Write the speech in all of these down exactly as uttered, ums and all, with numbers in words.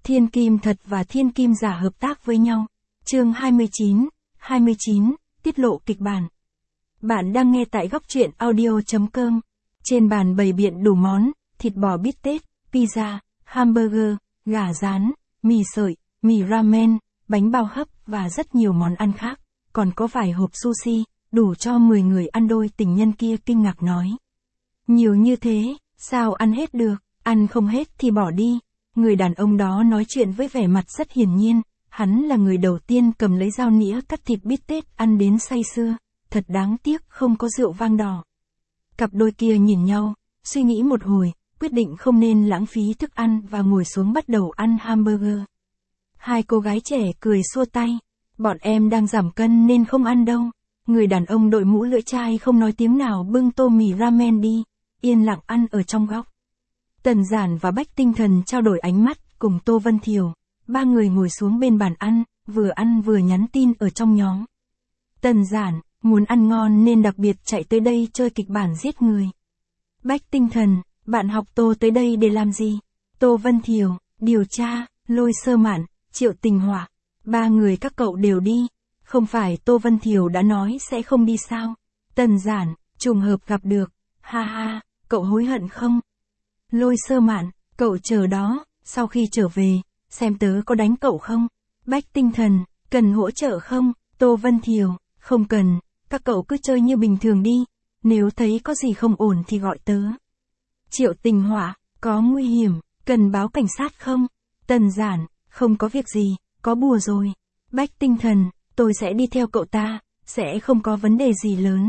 Thiên kim thật và thiên kim giả hợp tác với nhau. Chương hai mươi chín, hai mươi chín, tiết lộ kịch bản. Bạn đang nghe tại góc truyện audio chấm com. Trên bàn bày biện đủ món, thịt bò bít tết, pizza, hamburger, gà rán, mì sợi, mì ramen, bánh bao hấp và rất nhiều món ăn khác. Còn có vài hộp sushi, đủ cho mười người ăn. Đôi tình nhân kia kinh ngạc nói. Nhiều như thế, sao ăn hết được, ăn không hết thì bỏ đi. Người đàn ông đó nói chuyện với vẻ mặt rất hiển nhiên, hắn là người đầu tiên cầm lấy dao nĩa cắt thịt bít tết ăn đến say sưa, thật đáng tiếc không có rượu vang đỏ. Cặp đôi kia nhìn nhau, suy nghĩ một hồi, quyết định không nên lãng phí thức ăn và ngồi xuống bắt đầu ăn hamburger. Hai cô gái trẻ cười xua tay, bọn em đang giảm cân nên không ăn đâu. Người đàn ông đội mũ lưỡi chai không nói tiếng nào bưng tô mì ramen đi, yên lặng ăn ở trong góc. Tần Giản và Bách Tinh Thần trao đổi ánh mắt cùng Tô Vân Thiều, ba người ngồi xuống bên bàn ăn, vừa ăn vừa nhắn tin ở trong nhóm. Tần Giản, muốn ăn ngon nên đặc biệt chạy tới đây chơi kịch bản giết người. Bách Tinh Thần, bạn học Tô tới đây để làm gì? Tô Vân Thiều, điều tra, Lôi Sơ Mạn, Triệu Tình Họa. Ba người các cậu đều đi. Không phải Tô Vân Thiều đã nói sẽ không đi sao? Tần Giản, trùng hợp gặp được. Ha ha, cậu hối hận không? Lôi Sơ Mạn, cậu chờ đó, sau khi trở về, xem tớ có đánh cậu không? Bách Tinh Thần, cần hỗ trợ không? Tô Vân Thiều, không cần, các cậu cứ chơi như bình thường đi, nếu thấy có gì không ổn thì gọi tớ. Triệu Tình Họa, có nguy hiểm, cần báo cảnh sát không? Tần Giản, không có việc gì, có bùa rồi. Bách Tinh Thần, tôi sẽ đi theo cậu ta, sẽ không có vấn đề gì lớn.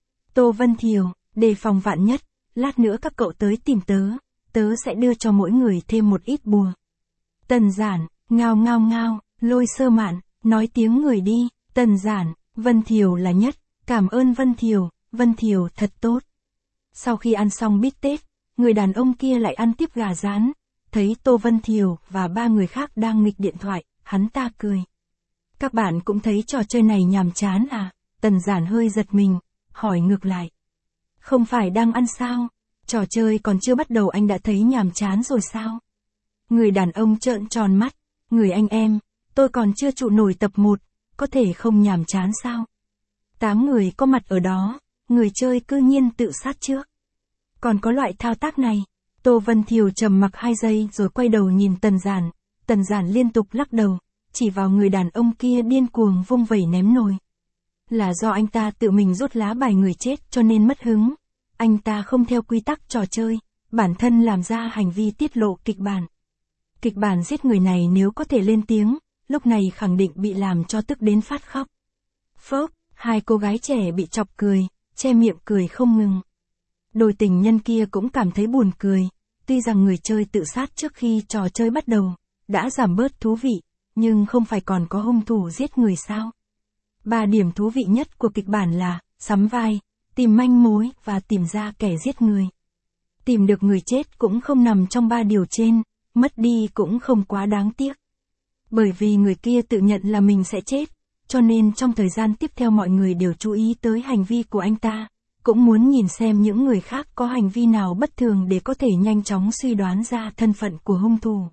Tô Vân Thiều, đề phòng vạn nhất, lát nữa các cậu tới tìm tớ, tớ sẽ đưa cho mỗi người thêm một ít bùa. Tần Giản, ngao ngao ngao, Lôi Sơ Mạn, nói tiếng người đi. Tần Giản, Vân Thiều là nhất, cảm ơn Vân Thiều, Vân Thiều thật tốt. Sau khi ăn xong bít tết, người đàn ông kia lại ăn tiếp gà rán, thấy Tô Vân Thiều và ba người khác đang nghịch điện thoại, hắn ta cười. Các bạn cũng thấy trò chơi này nhàm chán à? Tần Giản hơi giật mình, hỏi ngược lại. Không phải đang ăn sao? Trò chơi còn chưa bắt đầu anh đã thấy nhàm chán rồi sao? Người đàn ông trợn tròn mắt, người anh em, tôi còn chưa trụ nổi tập một, có thể không nhàm chán sao? Tám người có mặt ở đó, người chơi cư nhiên tự sát trước. Còn có loại thao tác này. Tô Vân Thiều trầm mặc hai giây rồi quay đầu nhìn Tần Giản. Tần Giản liên tục lắc đầu, chỉ vào người đàn ông kia điên cuồng vung vẩy ném nồi. Là do anh ta tự mình rút lá bài người chết cho nên mất hứng. Anh ta không theo quy tắc trò chơi, bản thân làm ra hành vi tiết lộ kịch bản. Kịch bản giết người này nếu có thể lên tiếng, lúc này khẳng định bị làm cho tức đến phát khóc. Phốc, hai cô gái trẻ bị chọc cười, che miệng cười không ngừng. Đôi tình nhân kia cũng cảm thấy buồn cười, tuy rằng người chơi tự sát trước khi trò chơi bắt đầu, đã giảm bớt thú vị, nhưng không phải còn có hung thủ giết người sao? Ba điểm thú vị nhất của kịch bản là, sắm vai, tìm manh mối và tìm ra kẻ giết người. Tìm được người chết cũng không nằm trong ba điều trên, mất đi cũng không quá đáng tiếc. Bởi vì người kia tự nhận là mình sẽ chết, cho nên trong thời gian tiếp theo mọi người đều chú ý tới hành vi của anh ta, cũng muốn nhìn xem những người khác có hành vi nào bất thường để có thể nhanh chóng suy đoán ra thân phận của hung thủ.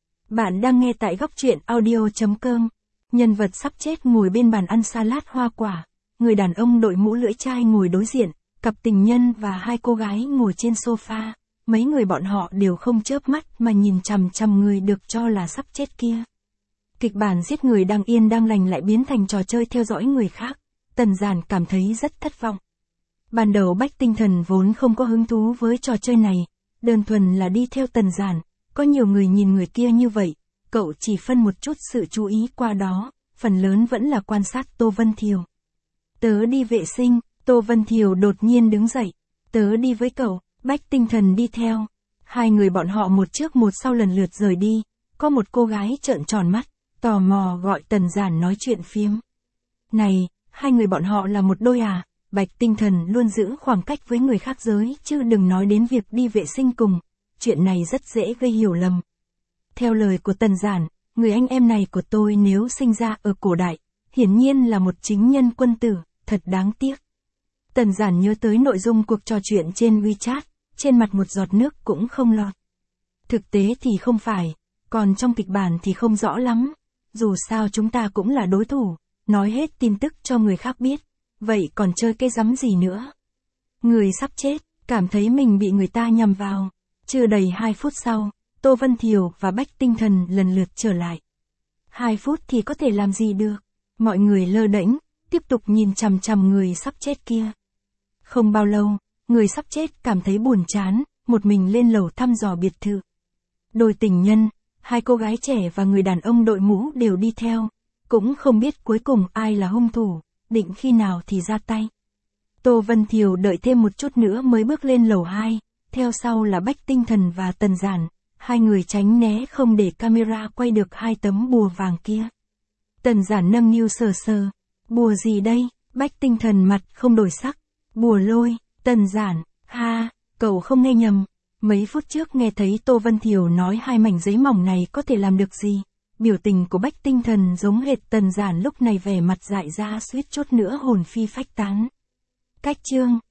Bạn đang nghe tại góc truyện audio chấm com. Nhân vật sắp chết ngồi bên bàn ăn salad hoa quả, người đàn ông đội mũ lưỡi chai ngồi đối diện, cặp tình nhân và hai cô gái ngồi trên sofa, mấy người bọn họ đều không chớp mắt mà nhìn chằm chằm người được cho là sắp chết kia. Kịch bản giết người đang yên đang lành lại biến thành trò chơi theo dõi người khác, Tần Giản cảm thấy rất thất vọng. Ban đầu Bách Tinh Thần vốn không có hứng thú với trò chơi này, đơn thuần là đi theo Tần Giản, có nhiều người nhìn người kia như vậy, cậu chỉ phân một chút sự chú ý qua đó, phần lớn vẫn là quan sát Tô Vân Thiều. Tớ đi vệ sinh, Tô Vân Thiều đột nhiên đứng dậy, tớ đi với cậu, Bách Tinh Thần đi theo. Hai người bọn họ một trước một sau lần lượt rời đi, có một cô gái trợn tròn mắt, tò mò gọi Tần Giản nói chuyện phiếm. Này, hai người bọn họ là một đôi à? Bạch Tinh Thần luôn giữ khoảng cách với người khác giới chứ đừng nói đến việc đi vệ sinh cùng, chuyện này rất dễ gây hiểu lầm. Theo lời của Tần Giản, người anh em này của tôi nếu sinh ra ở cổ đại, hiển nhiên là một chính nhân quân tử, thật đáng tiếc. Tần Giản nhớ tới nội dung cuộc trò chuyện trên WeChat, trên mặt một giọt nước cũng không lọt. Thực tế thì không phải, Còn trong kịch bản thì không rõ lắm. Dù sao chúng ta cũng là đối thủ, nói hết tin tức cho người khác biết. Vậy còn chơi cái rắm gì nữa? Người sắp chết, cảm thấy mình bị người ta nhầm vào. Chưa đầy hai phút sau, Tô Vân Thiều và Bách Tinh Thần lần lượt trở lại. Hai phút thì có thể làm gì được? Mọi người lơ đễnh, tiếp tục nhìn chằm chằm người sắp chết kia. Không bao lâu, người sắp chết cảm thấy buồn chán, một mình lên lầu thăm dò biệt thự. Đôi tình nhân, hai cô gái trẻ và người đàn ông đội mũ đều đi theo, cũng không biết cuối cùng ai là hung thủ, định khi nào thì ra tay. Tô Vân Thiều đợi thêm một chút nữa mới bước lên lầu hai, theo sau là Bách Tinh Thần và Tần Giản, hai người tránh né không để camera quay được hai tấm bùa vàng kia. Tần Giản nâng niu sờ sờ, bùa gì đây? Bách Tinh Thần mặt không đổi sắc, bùa lôi. Tần Giản, ha, cậu không nghe nhầm. Mấy phút trước nghe thấy Tô Vân Thiều nói hai mảnh giấy mỏng này có thể làm được gì. Biểu tình của Bách Tinh Thần giống hệt Tần Giản lúc này vẻ mặt dại ra suýt chút nữa hồn phi phách tán. Cách chương